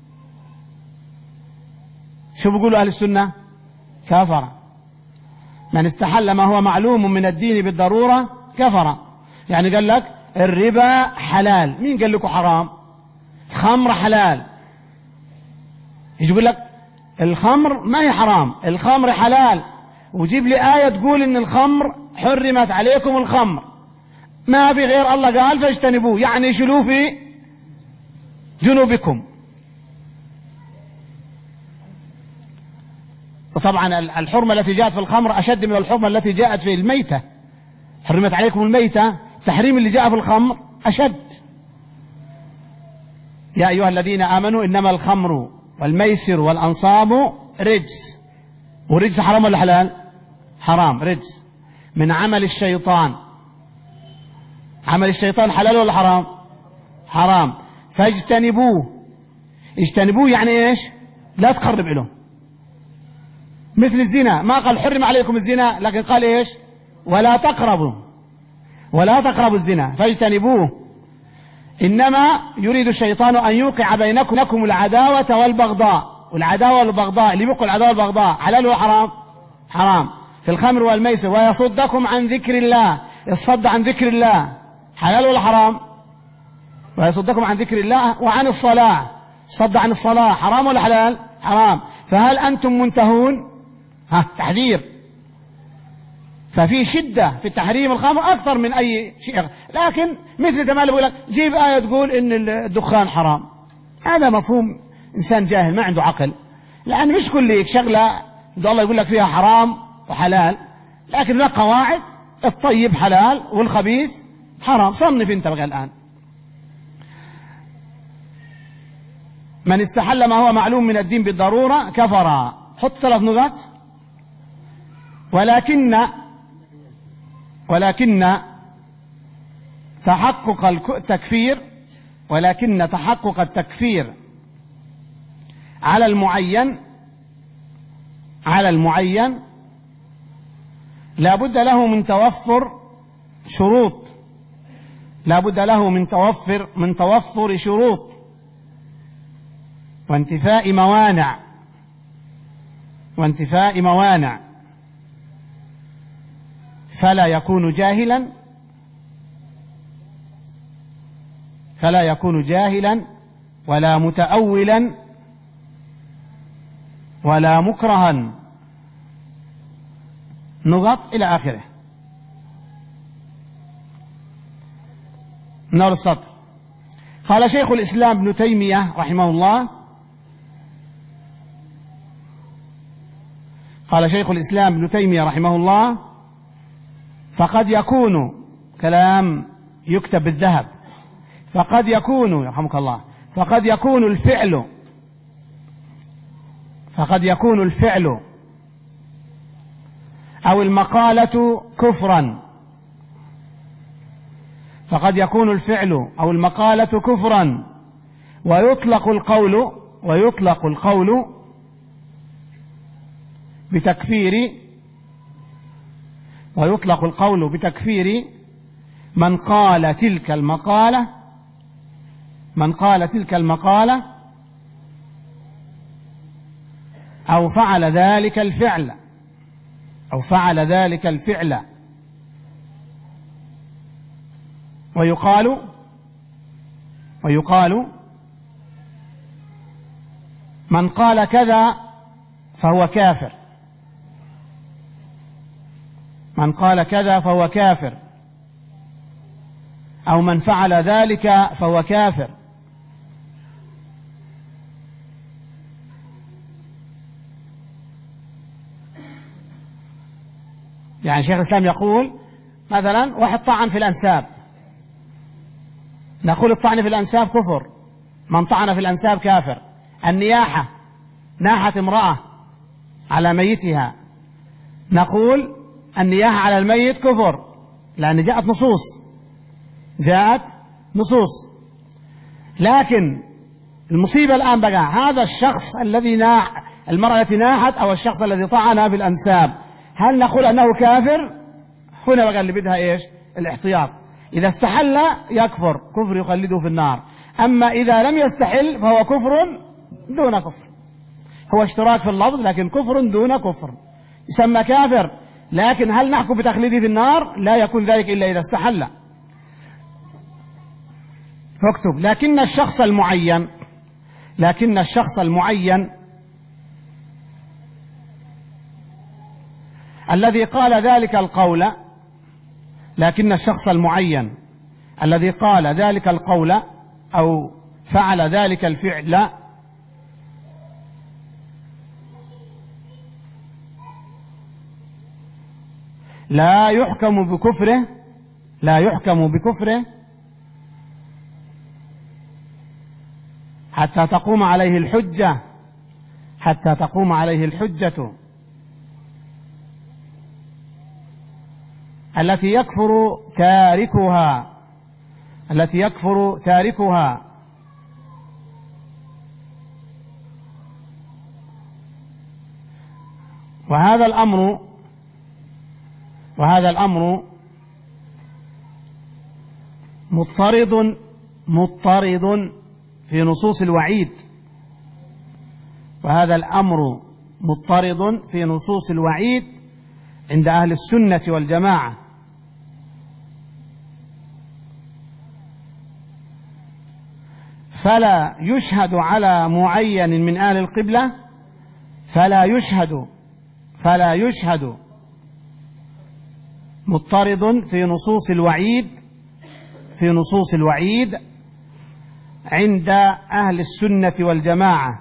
شو بيقولوا أهل السنة؟ كفر. من استحل ما هو معلوم من الدين بالضرورة كفر. يعني قال لك الربا حلال، مين قال لكم حرام؟ الخمر حلال، يجي يقول لك الخمر ما هي حرام، الخمر حلال، وجيب لي آية تقول إن الخمر حرمت عليكم الخمر، ما في غير الله قال فاجتنبوه، يعني شلوه في جنوبكم. وطبعا الحرمة التي جاءت في الخمر أشد من الحرمة التي جاءت في الميتة، حرمت عليكم الميتة، التحريم اللي جاء في الخمر أشد. يا أيها الذين آمنوا إنما الخمر والميسر والأنصاب رجس، ورجس حرام ولا حلال؟ حرام، رجس من عمل الشيطان. عمل الشيطان حلال ولا حرام؟ حرام. فاجتنبوه، اجتنبوه يعني ايش؟ لا تقرب له. مثل الزنا، ما قال حرم عليكم الزنا، لكن قال ايش؟ ولا تقربوا ولا تقربوا الزنا فاجتنبوه. إنما يريد الشيطان أن يوقع بينكم العداوة والبغضاء. والعداوة والبغضاء اللي بيقول العداوة والبغضاء حلال ولا حرام؟ حرام. في الخمر والميسر. ويصدكم عن ذكر الله، الصد عن ذكر الله حلال ولا حرام؟ ويصدكم عن ذكر الله وعن الصلاة، الصد عن الصلاة حرام ولا حلال؟ حرام. فهل أنتم منتهون؟ ها، تحذير. ففي شدة في التحريم الخمر أكثر من أي شيء، لكن مثل تمام بيقول لك جيب آية تقول إن الدخان حرام، هذا مفهوم إنسان جاهل ما عنده عقل، لأن مش كل شغلة الله يقول لك فيها حرام وحلال، لكن لا قواعد، الطيب حلال والخبيث حرام. صنف انت بقى الآن. من استحل ما هو معلوم من الدين بالضرورة كفر. حط ثلاث نقاط. ولكن ولكن تحقق التكفير ولكن تحقق التكفير على المعين على المعين لا بد له من توفر شروط لا بد له من توفر من توفر شروط وانتفاء موانع وانتفاء موانع فلا يكون جاهلا فلا يكون جاهلا ولا متأولا ولا مكرها. نقط إلى آخره. نور السطر. قال شيخ الإسلام ابن تيمية رحمه الله قال شيخ الإسلام ابن تيمية رحمه الله فقد يكون، كلام يكتب بالذهب، فقد يكون يرحمك الله فقد يكون الفعل فقد يكون الفعل أو المقالة كفرا فقد يكون الفعل أو المقالة كفرا ويطلق القول ويطلق القول بتكفير ويطلق القول بتكفير من قال تلك المقالة من قال تلك المقالة أو فعل ذلك الفعل أو فعل ذلك الفعل ويقال ويقال من قال كذا فهو كافر من قال كذا فهو كافر أو من فعل ذلك فهو كافر. يعني شيخ الإسلام يقول مثلا واحد طعن في الأنساب، نقول الطعن في الأنساب كفر، من طعن في الأنساب كافر. النياحة، ناحت امرأة على ميتها، نقول النياحة على الميت كفر، لأن جاءت نصوص جاءت نصوص لكن المصيبة الآن بقى هذا الشخص الذي ناح المرأة التي ناحت أو الشخص الذي طعنها في الأنساب، هل نقول أنه كافر؟ هنا بقى اللي بدها إيش؟ الاحتياط. إذا استحل يكفر كفر يخلده في النار، أما إذا لم يستحل فهو كفر دون كفر، هو اشتراك في اللفظ لكن كفر دون كفر، يسمى كافر. لكن هل نحكم بتخليده في النار؟ لا يكون ذلك إلا إذا استحل. اكتب لكن الشخص المعين لكن الشخص المعين الذي قال ذلك القول لكن الشخص المعين الذي قال ذلك القول أو فعل ذلك الفعل لا يحكم بكفره لا يحكم بكفره حتى تقوم عليه الحجة حتى تقوم عليه الحجة التي يكفر تاركها التي يكفر تاركها وهذا الأمر وهذا الأمر مضطرد مضطرد في نصوص الوعيد وهذا الأمر مضطرد في نصوص الوعيد عند أهل السنة والجماعة. فلا يشهد على معين من أهل القبلة فلا يشهد فلا يشهد مضطرد في نصوص الوعيد في نصوص الوعيد عند أهل السنة والجماعة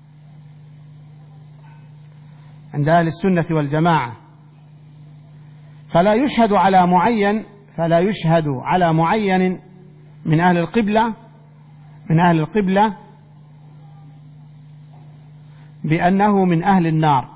عند أهل السنة والجماعة فلا يشهد على معين فلا يشهد على معين من أهل القبلة من أهل القبلة بأنه من أهل النار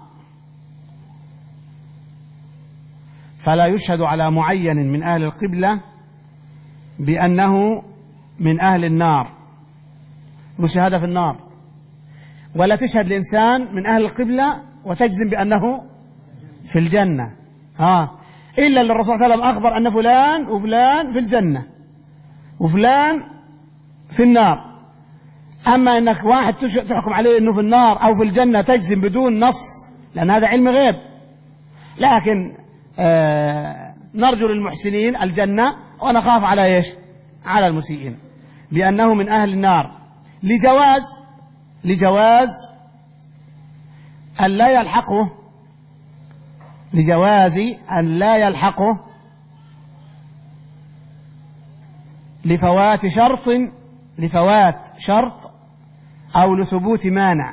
فلا يشهد على معين من أهل القبلة بأنه من أهل النار، مشاهدة في النار، ولا تشهد الإنسان من أهل القبلة وتجزم بأنه في الجنة آه. إلا اللي الرسول صلى الله عليه وسلم أخبر أن فلان وفلان في الجنة وفلان في النار. أما أنك واحد تحكم عليه أنه في النار أو في الجنة تجزم بدون نص، لأن هذا علم غيب. لكن آه نرجو للمحسنين الجنة ونخاف على إيش؟ على المسيئين بأنه من أهل النار، لجواز لجواز أن لا يلحقه لجواز أن لا لفوات شرط لفوات شرط أو لثبوت مانع،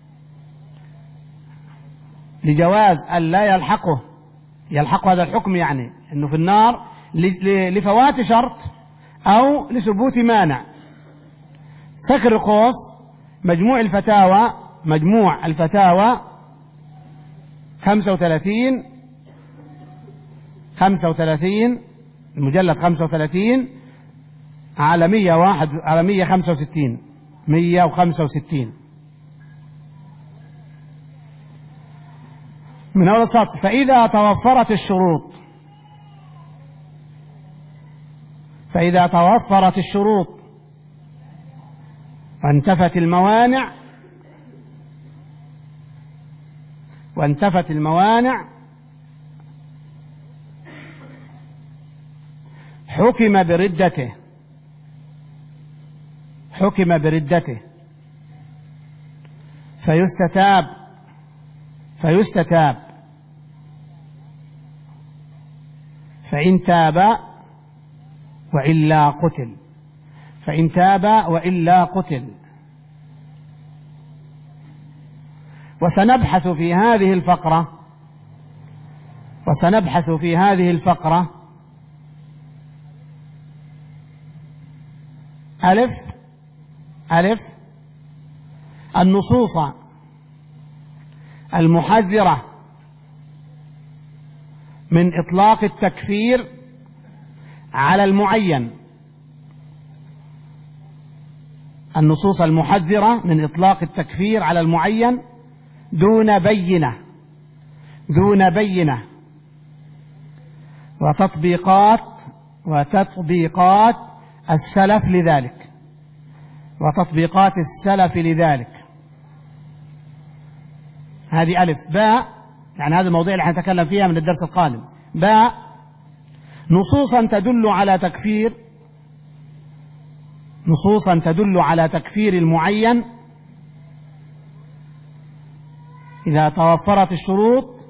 لجواز أن لا يلحقه يلحق هذا الحكم، يعني أنه في النار لفوات شرط أو لثبوت مانع. سكر القوس مجموع الفتاوى مجموع الفتاوى خمسة وثلاثين خمسة وثلاثين المجلد خمسة وثلاثين على مية واحد على مية خمسة وستين مية وخمسة وستين من أول السطر. فإذا توفرت الشروط فإذا توفرت الشروط وانتفت الموانع وانتفت الموانع حكم بردته حكم بردته فيستتاب فيستتاب فإن تاب وإلا قتل فإن تاب وإلا قتل. وسنبحث في هذه الفقرة وسنبحث في هذه الفقرة ألف ألف النصوص المحذرة من إطلاق التكفير على المعين النصوص المحذرة من إطلاق التكفير على المعين دون بينة دون بينة وتطبيقات وتطبيقات السلف لذلك وتطبيقات السلف لذلك. هذه ألف. باء يعني هذا الموضوع اللي حنتكلم فيها من الدرس القادم. باء نصوصا تدل على تكفير نصوصا تدل على تكفير المعين إذا توفرت الشروط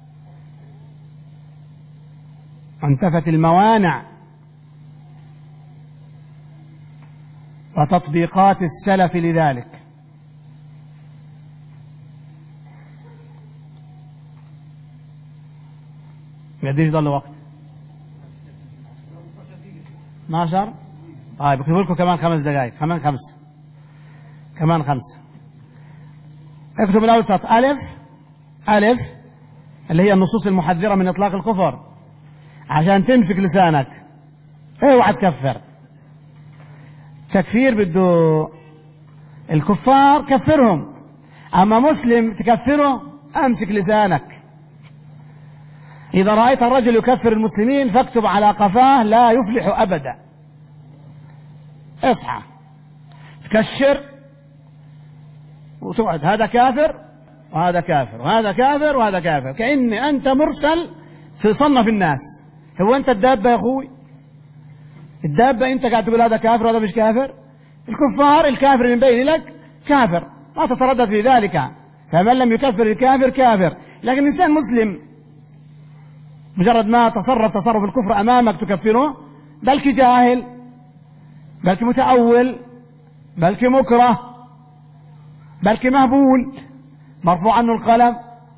وانتفت الموانع وتطبيقات السلف لذلك. قديش ضل وقت؟ اثناشر. طيب بكتب لكم كمان خمس دقائق كمان خمسة كمان خمسة اكتب الأول سطر. ألف ألف اللي هي النصوص المحذرة من إطلاق الكفر عشان تمسك لسانك. اوعى تكفر. تكفير بده الكفار كفرهم، أما مسلم تكفره أمسك لسانك. إذا رأيت الرجل يكفر المسلمين فاكتب على قفاه لا يفلح أبدا. اصحى تكشر وتقعد هذا كافر وهذا كافر وهذا كافر وهذا كافر، كأن أنت مرسل تصنف الناس. هو أنت الدابة يا أخوي؟ الدابة أنت قاعد تقول هذا كافر وهذا مش كافر؟ الكفار الكافر اللي مبين لك كافر، ما تتردد في ذلك. فمن لم يكفر الكافر كافر. لكن الإنسان مسلم مجرد ما تصرف تصرف الكفر أمامك تكفره، بلكي جاهل، بلكي متأول، بلكي مكره، بلكي مهبول مرفوع عنه القلم.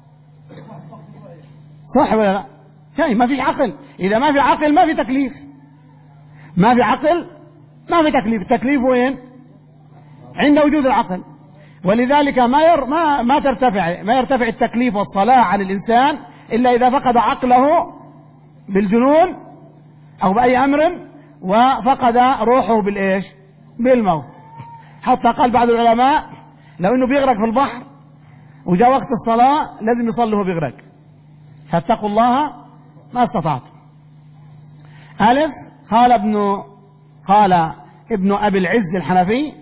صح ولا لا؟ يعني ما فيش عقل. إذا ما في عقل ما في تكليف. ما في عقل ما في تكليف. التكليف وين؟ عند وجود العقل. ولذلك ما ير ما ما ترتفع ما يرتفع التكليف والصلاة عن الإنسان إلا إذا فقد عقله بالجنون أو بأي أمر وفقد روحه بالإيش؟ بالموت. حتى قال بعض العلماء لو إنه بيغرق في البحر وجاء وقت الصلاة لازم يصلي وهو بيغرق. فاتقوا الله ما استطعتم. ألف قال ابن قال ابن أبي العز الحنفي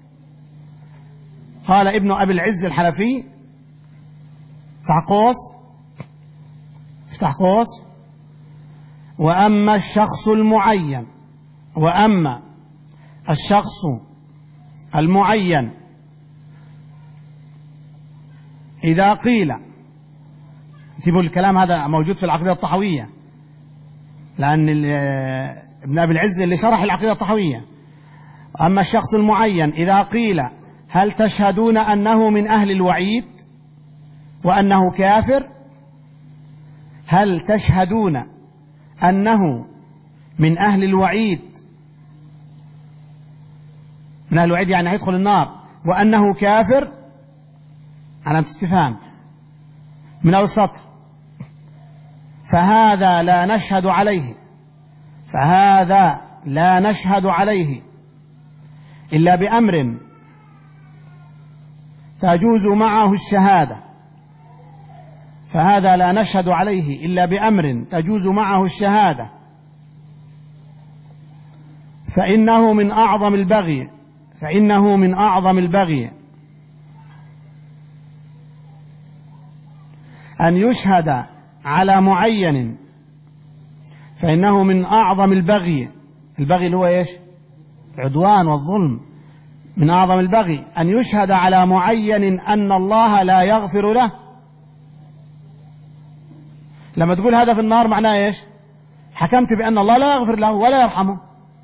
قال ابن أبي العز الحنفي افتح قوس افتح قوس وأما الشخص المعين وأما الشخص المعين إذا قيل، انتبهوا الكلام هذا موجود في العقيدة الطحوية، لأن ابن أبي العز اللي شرح العقيدة الطحوية. أما الشخص المعين إذا قيل هل تشهدون أنه من أهل الوعيد وأنه كافر؟ هل تشهدون أنه من أهل الوعيد، من أهل الوعيد يعني هيدخل النار، وأنه كافر؟ علامة استفهام من أول السطر. فهذا لا نشهد عليه، فهذا لا نشهد عليه إلا بأمر تجوز معه الشهادة، فهذا لا نشهد عليه إلا بأمر تجوز معه الشهادة، فإنه من أعظم البغي، فإنه من أعظم البغي أن يشهد على معين، فإنه من أعظم البغي، البغي اللي هو إيش؟ العدوان والظلم. من أعظم البغي أن يشهد على معين أن الله لا يغفر له. لما تقول هذا في النار معناه إيش؟ حكمت بأن الله لا يغفر له ولا يرحمه.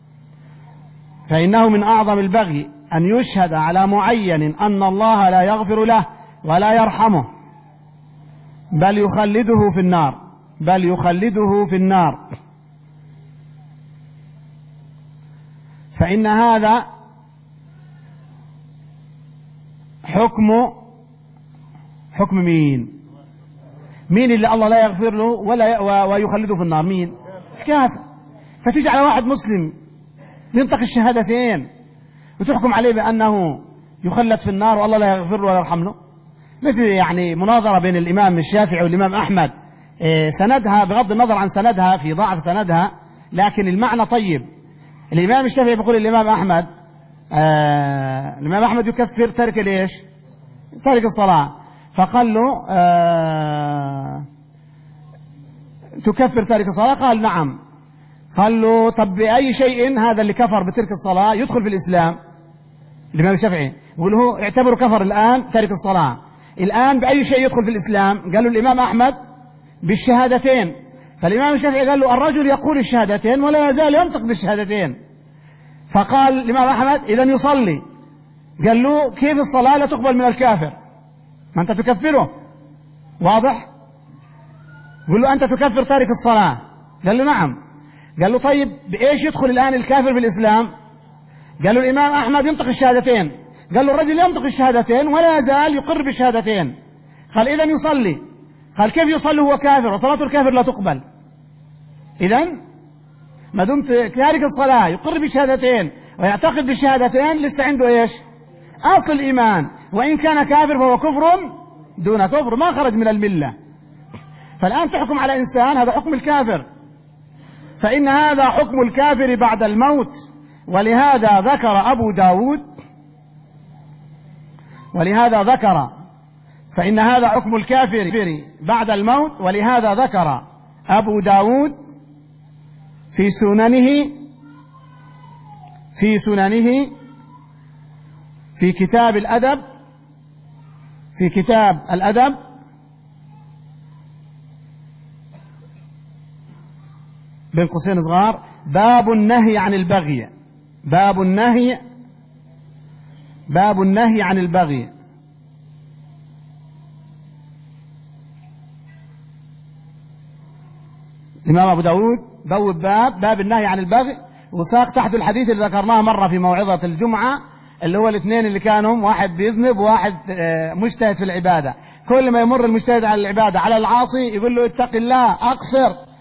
فإنه من أعظم البغي أن يشهد على معين أن الله لا يغفر له ولا يرحمه، بل يخلده في النار، بل يخلده في النار. فإن هذا حكم حكم مين؟ مين اللي الله لا يغفر له ولا ويخلده في النار؟ مين؟ الكافر. فتيجي على واحد مسلم ينطق الشهادتين وتحكم عليه بأنه يخلد في النار والله لا يغفر له ولا يرحم له. مثل يعني مناظرة بين الإمام الشافعي والإمام أحمد، سندها بغض النظر عن سندها في ضعف سندها لكن المعنى طيب. الإمام الشافعي بيقول الإمام أحمد آه الإمام أحمد يكفر ترك ليش؟ ترك الصلاة. فقال له آه تكفر ترك الصلاة؟ قال نعم. قال له طب بأي شيء هذا اللي كفر بترك الصلاة يدخل في الإسلام؟ الإمام الشافعي يقول له اعتبره كفر الآن ترك الصلاة، الآن بأي شيء يدخل في الإسلام؟ قال له الإمام أحمد بالشهادتين. فالإمام الشافعي قال له الرجل يقول الشهادتين ولا يزال ينطق بالشهادتين. فقال الإمام أحمد إذن يصلي. قال له كيف الصلاة لا تقبل من الكافر؟ ما أنت تكفره، واضح؟ قال له أنت تكفر تارك الصلاة. قال له نعم. قال له طيب بإيش يدخل الآن الكافر بالإسلام؟ قال له الإمام أحمد ينطق الشهادتين. قال له الرجل ينطق الشهادتين ولا يزال يقر بالشهادتين. قال إذن يصلي. قال كيف يصلي هو كافر وصلاة الكافر لا تقبل؟ إذن ما دمت تارك الصلاة يقر بالشهادتين ويعتقد بالشهادتين لسه عنده إيش؟ أصل الإيمان، وإن كان كافر فهو كفر دون كفر ما خرج من الملة. فالآن تحكم على إنسان هذا حكم الكافر، فإن هذا حكم الكافر بعد الموت. ولهذا ذكر أبو داود ولهذا ذكر فإن هذا حكم الكافر بعد الموت. ولهذا ذكر أبو داود في سننه في سننه في كتاب الأدب في كتاب الأدب بين قوسين صغار باب النهي عن البغي، باب النهي باب النهي عن البغي. الإمام أبو داود بوب باب باب النهي عن البغي، وساق تحت الحديث اللي ذكرناه مرة في موعظة الجمعة اللي هو الاثنين اللي كانوا واحد بيذنب وواحد مجتهد في العبادة. كل ما يمر المجتهد على العبادة على العاصي يقول له اتق الله أقصر،